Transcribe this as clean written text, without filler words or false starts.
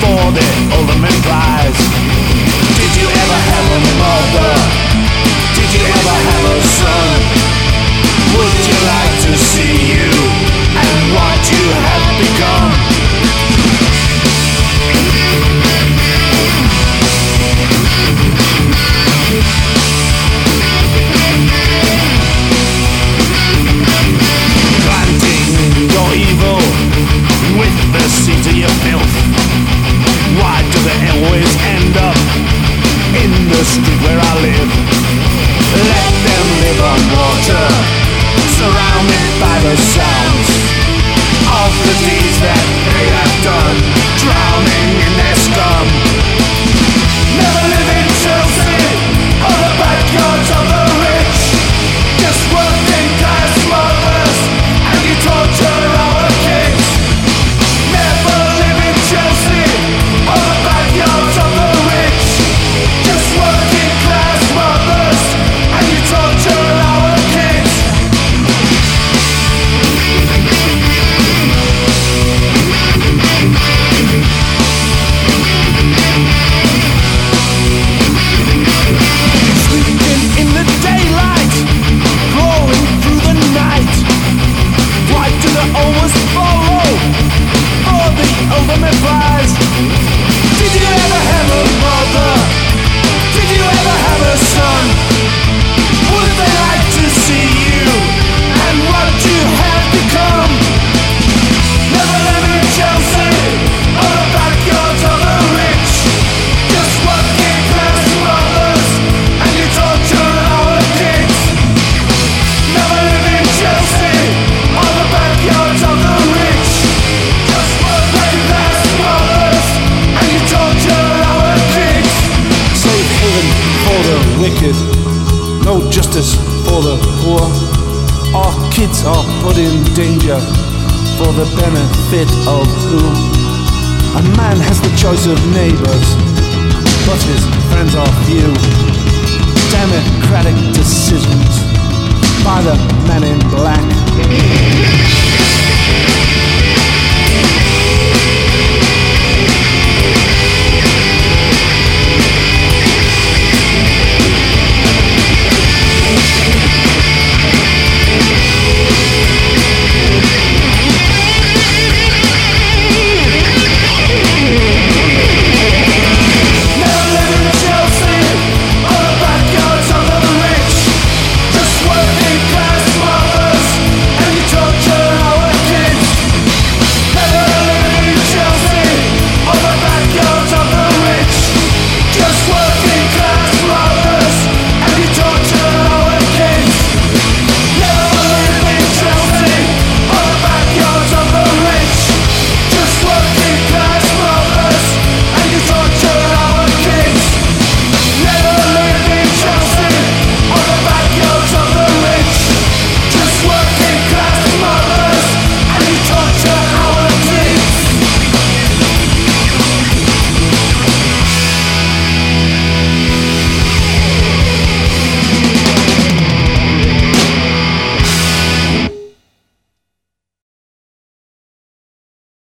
for the ultimate prize. Did you ever have a mother? Did you ever have a son? Would you like to see you and what you have become? Planting your evil with the seeds of your filth. Why do they always end up in the street where I live? Let them live on water, surrounded by the sounds of the deeds that they have done, drowning in their scum. Never live in Chelsea or the backyards of the rich, just working class mothers, and you torture our kids. Never live in Chelsea or the backyards of the rich, just working class mothers, and you torture our kids. Sleeping in the daylight, crawling through the night. Why do they always follow for the ultimate prize? Did you ever have a mother? Did you ever have a son? Would they like to see you and what you have become? Never live in Chelsea or the backyards of the rich, just working class mothers, and you torture our kids. Never live in Chelsea or the backyards of the rich, just working class mothers, and you torture our kids. Safe haven for the wicked, no justice for the poor. Our kids are put in danger for the benefit of whom? A man has the choice of neighbors, but his friends are few. Democratic decisions by the men in black.